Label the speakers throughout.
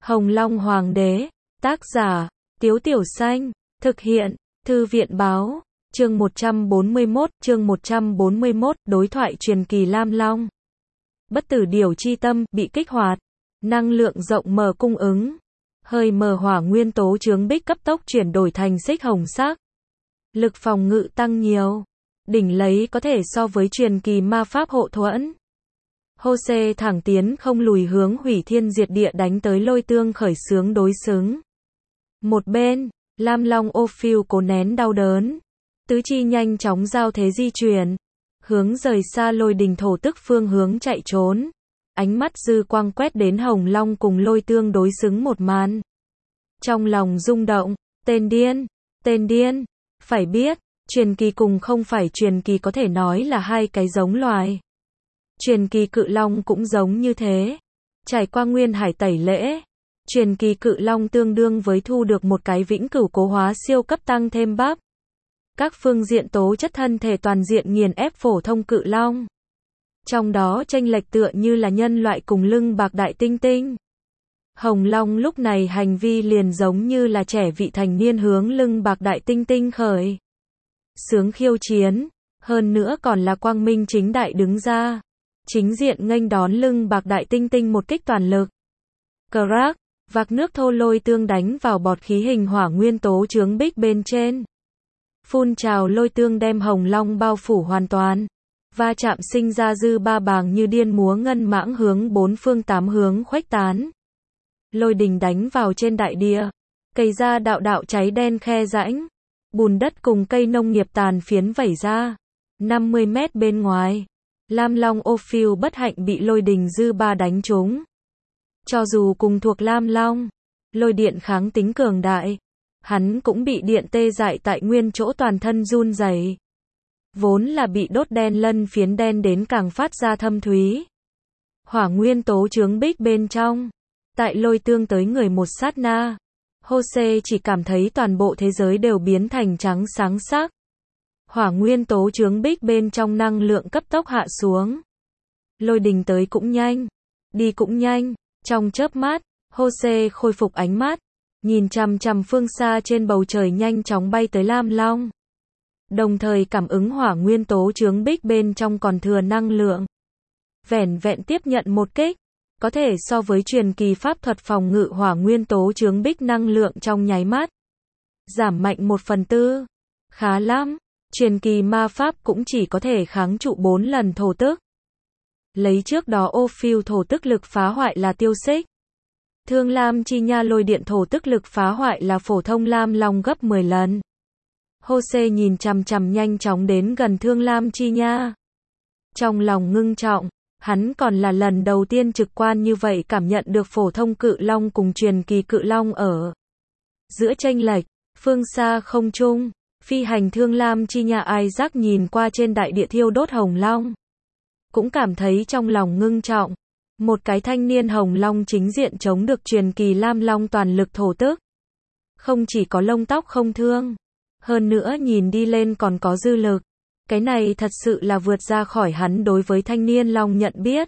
Speaker 1: Hồng Long Hoàng đế, tác giả, Tiếu Tiểu Xanh, thực hiện, Thư viện Báo, chương 141, đối thoại truyền kỳ Lam Long. Bất tử điều chi tâm, bị kích hoạt, năng lượng rộng mở cung ứng, hơi mờ hỏa nguyên tố chướng bích cấp tốc chuyển đổi thành xích hồng sắc. Lực phòng ngự tăng nhiều, đỉnh lấy có thể so với truyền kỳ ma pháp hộ thuẫn. Hô-xê thẳng tiến không lùi hướng hủy thiên diệt địa đánh tới Lôi Tương khởi xướng đối xứng. Một bên, Lam Long Ophiu cố nén đau đớn, tứ chi nhanh chóng giao thế di chuyển, hướng rời xa Lôi Đình thổ tức phương hướng chạy trốn. Ánh mắt dư quang quét đến Hồng Long cùng Lôi Tương đối xứng một màn. Trong lòng rung động, tên điên, phải biết, truyền kỳ cùng không phải truyền kỳ có thể nói là hai cái giống loài. Truyền kỳ cự long cũng giống như thế. Trải qua nguyên hải tẩy lễ, truyền kỳ cự long tương đương với thu được một cái vĩnh cửu cố hóa siêu cấp tăng thêm bắp. Các phương diện tố chất thân thể toàn diện nghiền ép phổ thông cự long. Trong đó chênh lệch tựa như là nhân loại cùng lưng bạc đại tinh tinh. Hồng Long lúc này hành vi liền giống như là trẻ vị thành niên hướng lưng bạc đại tinh tinh khởi sướng khiêu chiến, hơn nữa còn là quang minh chính đại đứng ra, chính diện nghênh đón lưng bạc đại tinh tinh một kích toàn lực. Crack, vạc nước thô Lôi Tương đánh vào bọt khí hình hỏa nguyên tố chướng bích bên trên. Phun trào Lôi Tương đem Hồng Long bao phủ hoàn toàn. Va chạm sinh ra dư ba bàng như điên múa ngân mãng hướng bốn phương tám hướng khuếch tán. Lôi đình đánh vào trên đại địa, cây ra đạo đạo cháy đen khe rãnh, bùn đất cùng cây nông nghiệp tàn phiến vẩy ra. 50 mét bên ngoài, Lam Long Ophiu bất hạnh bị lôi đình dư ba đánh trúng. Cho dù cùng thuộc Lam Long, lôi điện kháng tính cường đại, hắn cũng bị điện tê dại tại nguyên chỗ toàn thân run rẩy. Vốn là bị đốt đen lân phiến đen đến càng phát ra thâm thúy. Hỏa nguyên tố chướng bích bên trong, tại Lôi Tương tới người một sát na, Hô-xê chỉ cảm thấy toàn bộ thế giới đều biến thành trắng sáng sắc. Hỏa nguyên tố chướng bích bên trong năng lượng cấp tốc hạ xuống. Lôi đình tới cũng nhanh, đi cũng nhanh, trong chớp mắt, Hô-xê khôi phục ánh mắt, nhìn chằm chằm phương xa trên bầu trời nhanh chóng bay tới Lam Long. Đồng thời cảm ứng hỏa nguyên tố chướng bích bên trong còn thừa năng lượng. Vẻn vẹn tiếp nhận một kích, có thể so với truyền kỳ pháp thuật phòng ngự hỏa nguyên tố chướng bích năng lượng trong nháy mắt. Giảm mạnh 1/4. Khá lắm, truyền kỳ ma pháp cũng chỉ có thể kháng trụ 4 lần thổ tức. Lấy trước đó Ophiu thổ tức lực phá hoại là tiêu xích. Thương Lam Chi Nha lôi điện thổ tức lực phá hoại là phổ thông Lam Long gấp 10 lần. Hô-xê nhìn chằm chằm nhanh chóng đến gần Thương Lam Chi Nha. Trong lòng ngưng trọng, hắn còn là lần đầu tiên trực quan như vậy cảm nhận được phổ thông cự long cùng truyền kỳ cự long ở giữa chênh lệch. Phương xa không trung, phi hành Thương Lam Chi Nha Isaac nhìn qua trên đại địa thiêu đốt Hồng Long, cũng cảm thấy trong lòng ngưng trọng. Một cái thanh niên Hồng Long chính diện chống được truyền kỳ Lam Long toàn lực thổ tức. Không chỉ có lông tóc không thương, hơn nữa nhìn đi lên còn có dư lực. Cái này thật sự là vượt ra khỏi hắn đối với thanh niên Long nhận biết.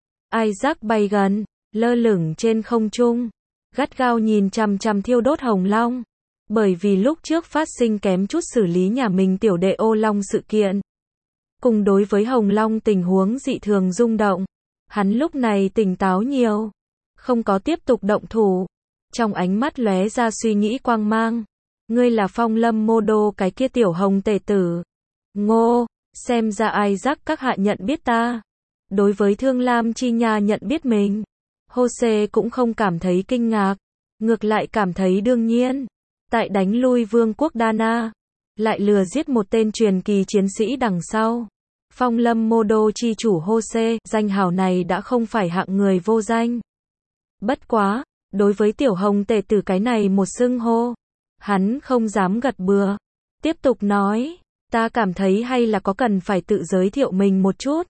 Speaker 1: Isaac bay gần, lơ lửng trên không trung, gắt gao nhìn chằm chằm thiêu đốt Hồng Long. Bởi vì lúc trước phát sinh kém chút xử lý nhà mình tiểu đệ ô long sự kiện. Cùng đối với Hồng Long tình huống dị thường rung động, hắn lúc này tỉnh táo nhiều, không có tiếp tục động thủ. Trong ánh mắt lóe ra suy nghĩ quang mang. Ngươi là Phong Lâm Mô Đô cái kia tiểu hồng tể tử. Ngô, xem ra Isaac các hạ nhận biết ta. Đối với Thương Lam Chi Nha nhận biết mình, Hô-xê cũng không cảm thấy kinh ngạc, ngược lại cảm thấy đương nhiên. Tại đánh lui vương quốc Dana, lại lừa giết một tên truyền kỳ chiến sĩ đằng sau. Phong Lâm Mô Đô chi chủ Hô-xê, danh hào này đã không phải hạng người vô danh. Bất quá, đối với tiểu hồng tể tử cái này một xưng hô, hắn không dám gật bừa. Tiếp tục nói, ta cảm thấy hay là có cần phải tự giới thiệu mình một chút.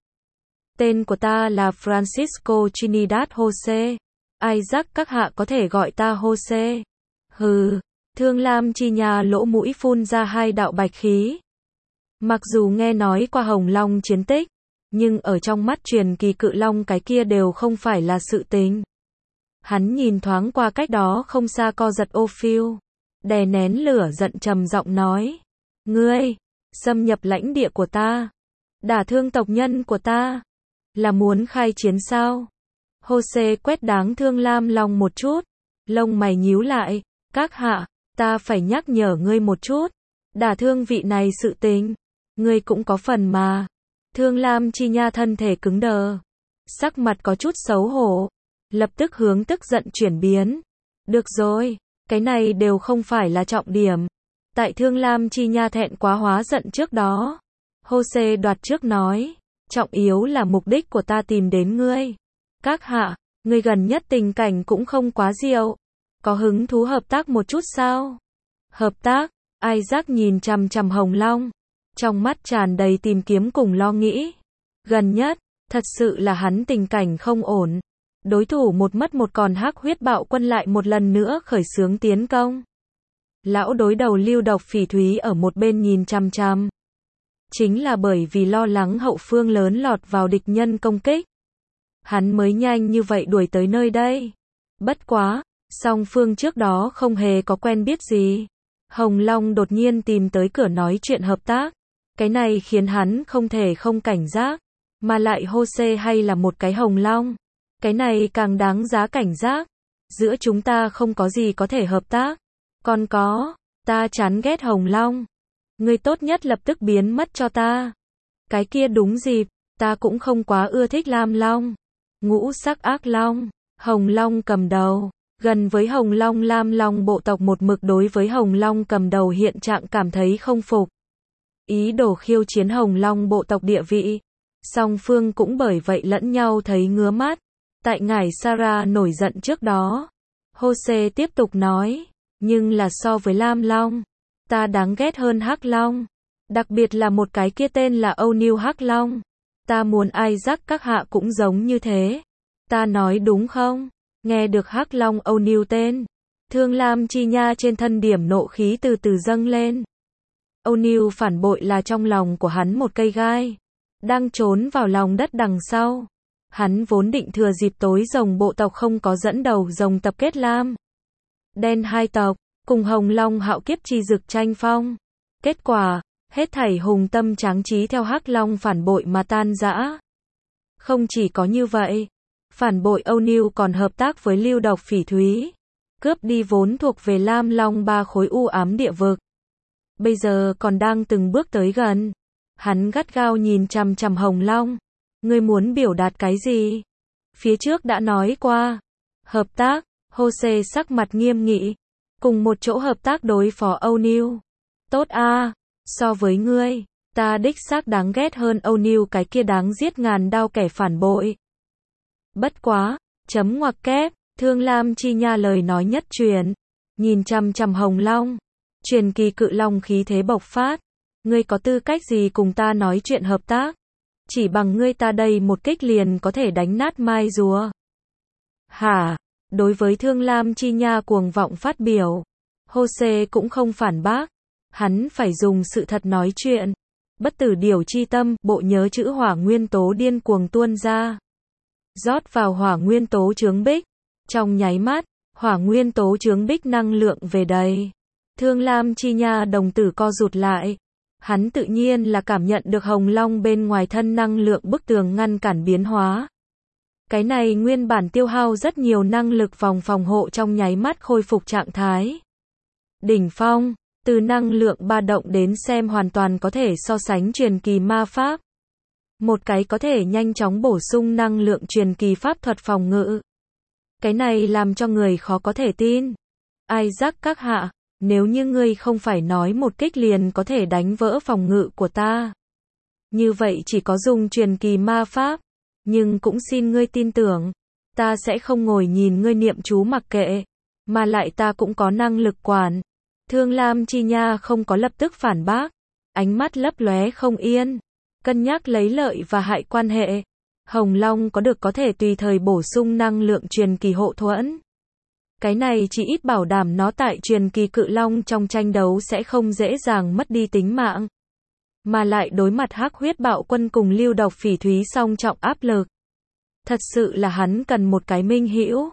Speaker 1: Tên của ta là Francisco Trinidad Jose. Isaac các hạ có thể gọi ta Jose. Hừ, Thương Lam Chi Nha lỗ mũi phun ra hai đạo bạch khí. Mặc dù nghe nói qua Hồng Long chiến tích, nhưng ở trong mắt truyền kỳ cự long cái kia đều không phải là sự tình. Hắn nhìn thoáng qua cách đó không xa co giật ô phiêu. Đè nén lửa giận trầm giọng nói. Ngươi, xâm nhập lãnh địa của ta. Đả thương tộc nhân của ta. Là muốn khai chiến sao? Jose quét đáng thương Lam Long một chút. Lông mày nhíu lại. Các hạ, ta phải nhắc nhở ngươi một chút. Đả thương vị này sự tình. Ngươi cũng có phần mà. Thương Lam Chi Nha thân thể cứng đờ. Sắc mặt có chút xấu hổ. Lập tức hướng tức giận chuyển biến. Được rồi, cái này đều không phải là trọng điểm. Tại Thương Lam Chi Nha thẹn quá hóa giận trước đó. Jose đoạt trước nói. Trọng yếu là mục đích của ta tìm đến ngươi. Các hạ, ngươi gần nhất tình cảnh cũng không quá diệu. Có hứng thú hợp tác một chút sao? Hợp tác? Isaac nhìn chằm chằm Hồng Long. Trong mắt tràn đầy tìm kiếm cùng lo nghĩ. Gần nhất, thật sự là hắn tình cảnh không ổn. Đối thủ một mất một còn hắc huyết bạo quân lại một lần nữa khởi xướng tiến công. Lão đối đầu Lưu Độc Phỉ Thúy ở một bên nhìn chằm chằm. Chính là bởi vì lo lắng hậu phương lớn lọt vào địch nhân công kích. Hắn mới nhanh như vậy đuổi tới nơi đây. Bất quá, song phương trước đó không hề có quen biết gì. Hồng Long đột nhiên tìm tới cửa nói chuyện hợp tác. Cái này khiến hắn không thể không cảnh giác. Mà lại Jose hay là một cái Hồng Long. Cái này càng đáng giá cảnh giác. Giữa chúng ta không có gì có thể hợp tác. Còn có, ta chán ghét Hồng Long. Ngươi tốt nhất lập tức biến mất cho ta. Cái kia đúng dịp, ta cũng không quá ưa thích Lam Long. Ngũ sắc ác long, Hồng Long cầm đầu. Gần với Hồng Long Lam Long bộ tộc một mực đối với Hồng Long cầm đầu hiện trạng cảm thấy không phục. Ý đồ khiêu chiến Hồng Long bộ tộc địa vị. Song phương cũng bởi vậy lẫn nhau thấy ngứa mắt. Tại ngài Sarah nổi giận trước đó. Jose tiếp tục nói. Nhưng là so với Lam Long. Ta đáng ghét hơn Hắc Long. Đặc biệt là một cái kia tên là O'Neil Hắc Long. Ta muốn Isaac các hạ cũng giống như thế. Ta nói đúng không? Nghe được Hắc Long O'Neil tên. Thương Lam Chi Nha trên thân điểm nộ khí từ từ dâng lên. O'Neil phản bội là trong lòng của hắn một cây gai. Đang trốn vào lòng đất đằng sau. Hắn vốn định thừa dịp tối rồng bộ tộc không có dẫn đầu rồng tập kết Lam Đen hai tộc, cùng Hồng Long hạo kiếp chi dực tranh phong. Kết quả, hết thảy hùng tâm tráng trí theo Hắc Long phản bội mà tan rã. Không chỉ có như vậy, phản bội O'Neil còn hợp tác với Lưu Độc Phỉ Thúy, cướp đi vốn thuộc về Lam Long 3 khối u ám địa vực. Bây giờ còn đang từng bước tới gần. Hắn gắt gao nhìn chằm chằm Hồng Long. Ngươi muốn biểu đạt cái gì? Phía trước đã nói qua. Hợp tác, Jose sắc mặt nghiêm nghị. Cùng một chỗ hợp tác đối phó O'Neil. Tốt a, so với ngươi, ta đích xác đáng ghét hơn O'Neil cái kia đáng giết ngàn đao kẻ phản bội. Bất quá, chấm ngoặc kép, Thương Lam Chi Nha lời nói nhất truyền. Nhìn chằm chằm Hồng Long. Truyền kỳ cự long khí thế bộc phát. Ngươi có tư cách gì cùng ta nói chuyện hợp tác? Chỉ bằng ngươi ta đây một kích liền có thể đánh nát mai rùa. Hả? Đối với Thương Lam Chi Nha cuồng vọng phát biểu, Jose cũng không phản bác. Hắn phải dùng sự thật nói chuyện. Bất tử điều chi tâm, bộ nhớ chữ hỏa nguyên tố điên cuồng tuôn ra. Rót vào hỏa nguyên tố chướng bích. Trong nháy mắt, hỏa nguyên tố chướng bích năng lượng về đầy. Thương Lam Chi Nha đồng tử co rụt lại. Hắn tự nhiên là cảm nhận được Hồng Long bên ngoài thân năng lượng bức tường ngăn cản biến hóa. Cái này nguyên bản tiêu hao rất nhiều năng lực vòng phòng hộ trong nháy mắt khôi phục trạng thái. Đỉnh phong, từ năng lượng ba động đến xem hoàn toàn có thể so sánh truyền kỳ ma pháp. Một cái có thể nhanh chóng bổ sung năng lượng truyền kỳ pháp thuật phòng ngự. Cái này làm cho người khó có thể tin. Isaac các hạ, nếu như ngươi không phải nói một kích liền có thể đánh vỡ phòng ngự của ta. Như vậy chỉ có dùng truyền kỳ ma pháp. Nhưng cũng xin ngươi tin tưởng. Ta sẽ không ngồi nhìn ngươi niệm chú mặc kệ. Mà lại ta cũng có năng lực quản. Thương Lam Chi Nha không có lập tức phản bác. Ánh mắt lấp lóe không yên. Cân nhắc lấy lợi và hại quan hệ. Hồng Long có được có thể tùy thời bổ sung năng lượng truyền kỳ hộ thuẫn. Cái này chỉ ít bảo đảm nó tại truyền kỳ cự long trong tranh đấu sẽ không dễ dàng mất đi tính mạng. Mà lại đối mặt hắc huyết bạo quân cùng Lưu Độc Phỉ Thúy song trọng áp lực. Thật sự là hắn cần một cái minh hữu.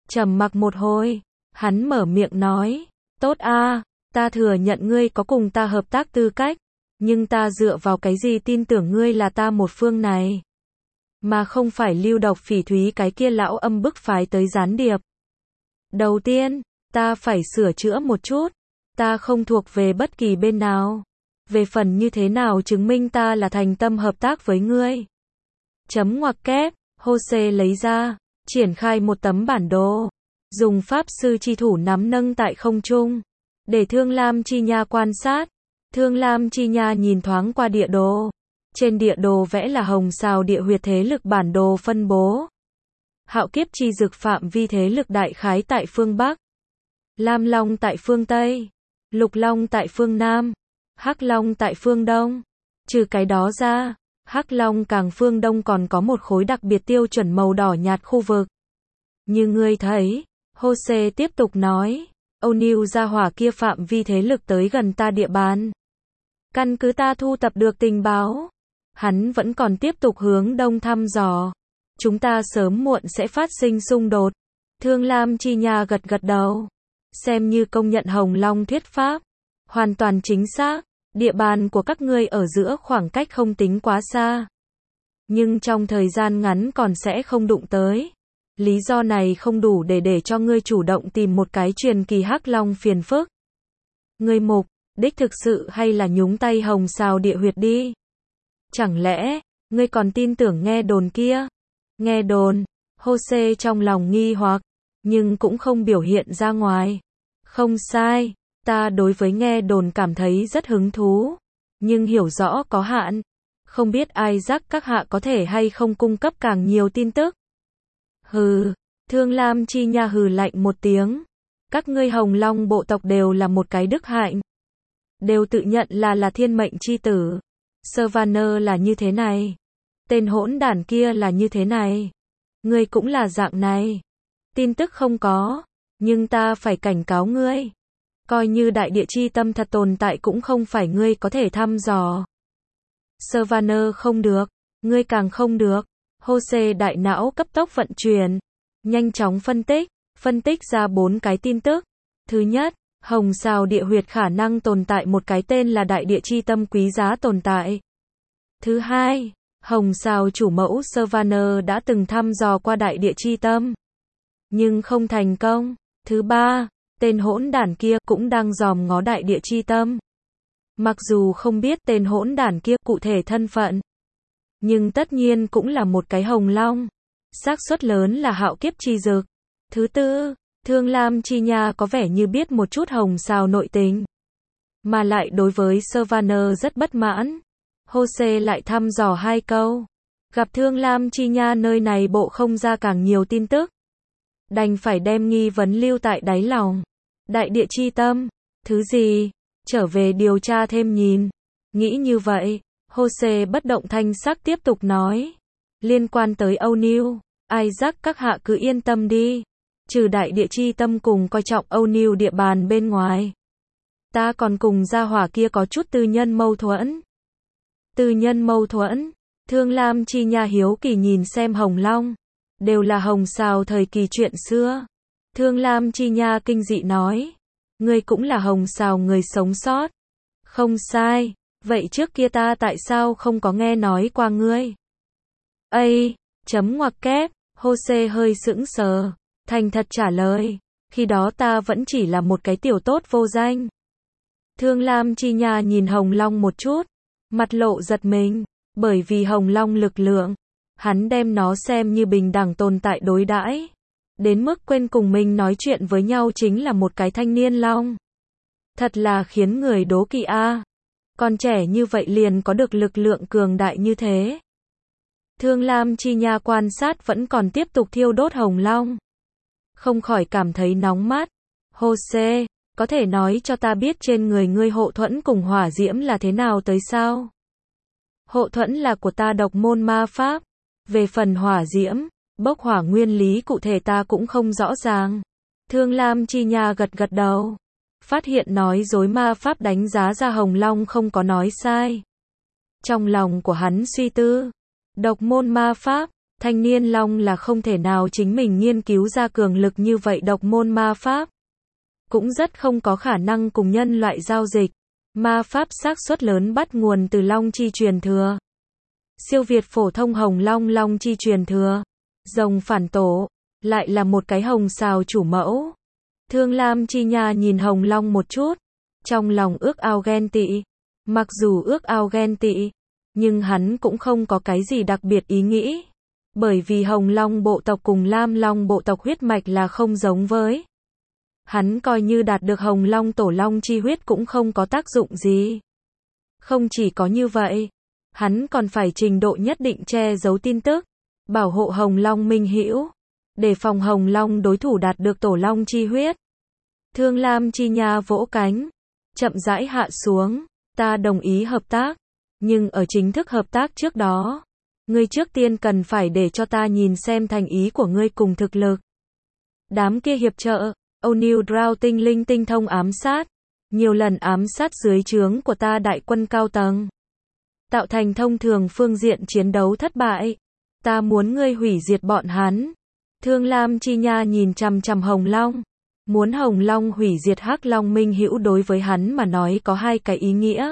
Speaker 1: Trầm mặc một hồi, hắn mở miệng nói, tốt a, ta thừa nhận ngươi có cùng ta hợp tác tư cách, nhưng ta dựa vào cái gì tin tưởng ngươi là ta một phương này, mà không phải Lưu Độc Phỉ Thúy cái kia lão âm bức phái tới gián điệp. Đầu tiên, ta phải sửa chữa một chút, ta không thuộc về bất kỳ bên nào. Về phần như thế nào chứng minh ta là thành tâm hợp tác với ngươi. Chấm ngoặc kép, Jose lấy ra, triển khai một tấm bản đồ, dùng pháp sư chi thủ nắm nâng tại không trung, để Thương Lam Chi Nha quan sát. Thương Lam Chi Nha nhìn thoáng qua địa đồ. Trên địa đồ vẽ là Hồng Sào địa huyệt thế lực bản đồ phân bố. Hạo Kiếp Chi Dực phạm vi thế lực đại khái tại phương Bắc, Lam Long tại phương Tây, Lục Long tại phương Nam, Hắc Long tại phương Đông. Trừ cái đó ra, Hắc Long càng phương Đông còn có một khối đặc biệt tiêu chuẩn màu đỏ nhạt khu vực. Như ngươi thấy, Jose tiếp tục nói, O'Neil gia hỏa kia phạm vi thế lực tới gần ta địa bàn. Căn cứ ta thu tập được tình báo, hắn vẫn còn tiếp tục hướng đông thăm dò. Chúng ta sớm muộn sẽ phát sinh xung đột. Thương Lam Chi Nha gật gật đầu. Xem như công nhận Hồng Long thuyết pháp. Hoàn toàn chính xác, địa bàn của các ngươi ở giữa khoảng cách không tính quá xa. Nhưng trong thời gian ngắn còn sẽ không đụng tới. Lý do này không đủ để cho ngươi chủ động tìm một cái truyền kỳ Hắc Long phiền phức. Ngươi mục đích thực sự hay là nhúng tay Hồng Sào địa huyệt đi? Chẳng lẽ, ngươi còn tin tưởng nghe đồn kia? Nghe đồn, Jose trong lòng nghi hoặc, nhưng cũng không biểu hiện ra ngoài. Không sai, ta đối với nghe đồn cảm thấy rất hứng thú, nhưng hiểu rõ có hạn. Không biết Isaac các hạ có thể hay không cung cấp càng nhiều tin tức. Hừ, Thương Lam Chi Nha hừ lạnh một tiếng. Các ngươi Hồng Long bộ tộc đều là một cái đức hạnh. Đều tự nhận là thiên mệnh chi tử. Savannah là như thế này. Tên hỗn đản kia là như thế này. Ngươi cũng là dạng này. Tin tức không có, nhưng ta phải cảnh cáo ngươi. Coi như đại địa chi tâm thật tồn tại cũng không phải ngươi có thể thăm dò. Savannah không được, ngươi càng không được. Jose đại não cấp tốc vận chuyển, nhanh chóng phân tích ra 4 cái tin tức. Thứ nhất, Hồng Sào địa huyệt khả năng tồn tại một cái tên là đại địa chi tâm quý giá tồn tại. Thứ hai, Hồng Sào chủ mẫu Savannah đã từng thăm dò qua đại địa chi tâm, nhưng không thành công. Thứ ba, tên hỗn đản kia cũng đang dòm ngó đại địa chi tâm. Mặc dù không biết tên hỗn đản kia cụ thể thân phận, nhưng tất nhiên cũng là một cái Hồng Long. Xác suất lớn là Hạo Kiếp Chi Dực. Thứ tư, Thương Lam Chi Nha có vẻ như biết một chút Hồng Sào nội tình, mà lại đối với Savannah rất bất mãn. Jose lại thăm dò 2 câu. Gặp Thương Lam Chi Nha nơi này bộ không ra càng nhiều tin tức, đành phải đem nghi vấn lưu tại đáy lòng. Đại địa chi tâm, thứ gì? Trở về điều tra thêm nhìn. Nghĩ như vậy, Jose bất động thanh sắc tiếp tục nói. Liên quan tới O'Neil, Isaac các hạ cứ yên tâm đi. Trừ đại địa chi tâm cùng coi trọng O'Neil địa bàn bên ngoài, ta còn cùng gia hỏa kia có chút tư nhân mâu thuẫn. Tư nhân mâu thuẫn? Thương Lam Chi Nha hiếu kỳ nhìn xem Hồng Long. Đều là Hồng Sào thời kỳ chuyện xưa. Thương Lam Chi Nha kinh dị nói. Ngươi cũng là Hồng Sào người sống sót. Không sai. Vậy trước kia ta tại sao không có nghe nói qua ngươi? Chấm ngoặc kép, Jose hơi sững sờ, thành thật trả lời. Khi đó ta vẫn chỉ là một cái tiểu tốt vô danh. Thương Lam Chi Nha nhìn Hồng Long một chút, mặt lộ giật mình, bởi vì Hồng Long lực lượng, hắn đem nó xem như bình đẳng tồn tại đối đãi, đến mức quên cùng mình nói chuyện với nhau chính là một cái thanh niên long. Thật là khiến người đố kỵ a. Còn trẻ như vậy liền có được lực lượng cường đại như thế. Thương Lam Chi Nha quan sát vẫn còn tiếp tục thiêu đốt Hồng Long, không khỏi cảm thấy nóng mắt. Jose, có thể nói cho ta biết trên người ngươi hộ thuẫn cùng hỏa diễm là thế nào tới sao? Hộ thuẫn là của ta độc môn ma pháp. Về phần hỏa diễm, bốc hỏa nguyên lý cụ thể ta cũng không rõ ràng. Thương Lam Chi Nha gật gật đầu. Phát hiện nói dối ma pháp đánh giá ra Hồng Long không có nói sai. Trong lòng của hắn suy tư. Độc môn ma pháp, Thanh niên long là không thể nào chính mình nghiên cứu ra cường lực như vậy độc môn ma pháp. Cũng rất không có khả năng cùng nhân loại giao dịch. Ma pháp xác suất lớn bắt nguồn từ long chi truyền thừa. Siêu việt phổ thông hồng long long chi truyền thừa. Rồng phản tổ, lại là một cái hồng xào chủ mẫu. Thương Lam Chi Nha nhìn hồng long một chút, trong lòng ước ao ghen tị. Mặc dù ước ao ghen tị, nhưng hắn cũng không có cái gì đặc biệt ý nghĩ. Bởi vì hồng long bộ tộc cùng lam long bộ tộc huyết mạch là không giống với. Hắn coi như đạt được hồng long tổ long chi huyết cũng không có tác dụng gì. Không chỉ có như vậy, hắn còn phải trình độ nhất định che giấu tin tức, bảo hộ hồng long minh hữu, để phòng hồng long đối thủ đạt được tổ long chi huyết. Thương Lam Chi Nha vỗ cánh, chậm rãi hạ xuống, ta đồng ý hợp tác, nhưng ở chính thức hợp tác trước đó, ngươi trước tiên cần phải để cho ta nhìn xem thành ý của ngươi cùng thực lực. Đám kia hiệp trợ, O'Neill Drow tinh linh tinh thông ám sát, nhiều lần ám sát dưới trướng của ta đại quân cao tầng, tạo thành thông thường phương diện chiến đấu thất bại. Ta muốn ngươi hủy diệt bọn hắn. Thương Lam Chi Nha nhìn chằm chằm Hồng Long, muốn Hồng Long hủy diệt Hắc Long minh hữu đối với hắn mà nói có hai cái ý nghĩa.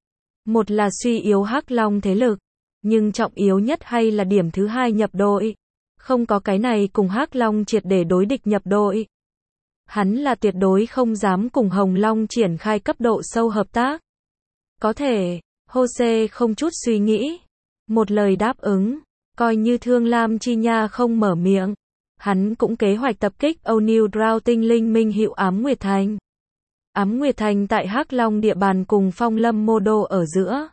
Speaker 1: Một là suy yếu Hắc Long thế lực, nhưng trọng yếu nhất hay là điểm thứ hai nhập đội. Không có cái này cùng Hắc Long triệt để đối địch nhập đội. Hắn là tuyệt đối không dám cùng Hồng Long triển khai cấp độ sâu hợp tác. Có thể, Jose không chút suy nghĩ, một lời đáp ứng, coi như Thương Lam Chi Nha không mở miệng. Hắn cũng kế hoạch tập kích O'Neill Drow tinh linh minh hữu Ám Nguyệt Thành. Ám Nguyệt Thành tại Hắc Long địa bàn cùng Phong Lâm Mô Đô ở giữa.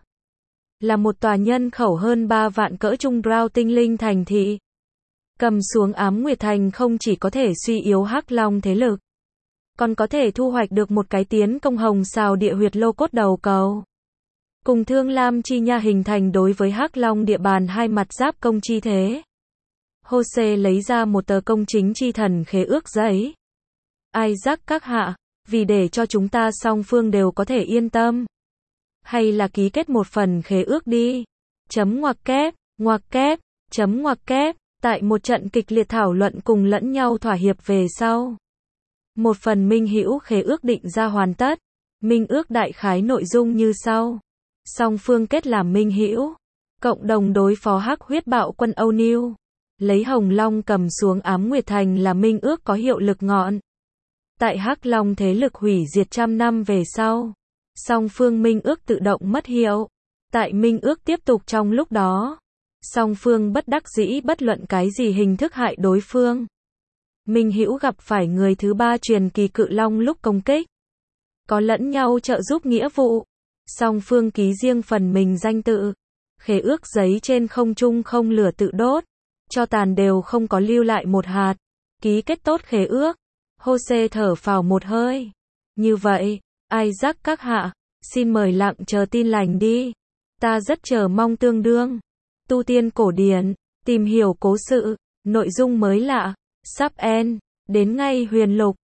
Speaker 1: Là một tòa nhân khẩu hơn 3 vạn cỡ trung Drow tinh linh thành thị. Cầm xuống Ám Nguyệt Thành không chỉ có thể suy yếu Hắc Long thế lực, còn có thể thu hoạch được một cái tiến công hồng xào địa huyệt lô cốt đầu cầu. Cùng Thương Lam Chi Nha hình thành đối với Hắc Long địa bàn hai mặt giáp công chi thế. Jose lấy ra một tờ công chính chi thần khế ước giấy. Isaac các hạ, vì để cho chúng ta song phương đều có thể yên tâm, hay là ký kết một phần khế ước đi. Ngoặc kép, ngoặc kép, tại một trận kịch liệt thảo luận cùng lẫn nhau thỏa hiệp về sau. Một phần minh hữu khế ước định ra hoàn tất. Minh ước đại khái nội dung như sau. Song phương kết làm minh hữu, cộng đồng đối phó Hắc huyết bạo quân O'Neill. Lấy Hồng Long cầm xuống Ám Nguyệt Thành là minh ước có hiệu lực ngọn. Tại Hắc Long thế lực hủy diệt trăm năm về sau, song phương minh ước tự động mất hiệu. Tại minh ước tiếp tục trong lúc đó, song phương bất đắc dĩ bất luận cái gì hình thức hại đối phương. Minh hữu gặp phải người thứ ba truyền kỳ cự long lúc công kích, có lẫn nhau trợ giúp nghĩa vụ. Song phương ký riêng phần mình danh tự. Khế ước giấy trên không trung không lửa tự đốt, cho tàn đều không có lưu lại một hạt. Ký kết tốt khế ước, Jose thở phào một hơi. Như vậy, Isaac các hạ, xin mời lặng chờ tin lành đi. Ta rất chờ mong tương đương. Tu tiên cổ điển, tìm hiểu cố sự, nội dung mới lạ, sắp end, đến ngay huyền lục.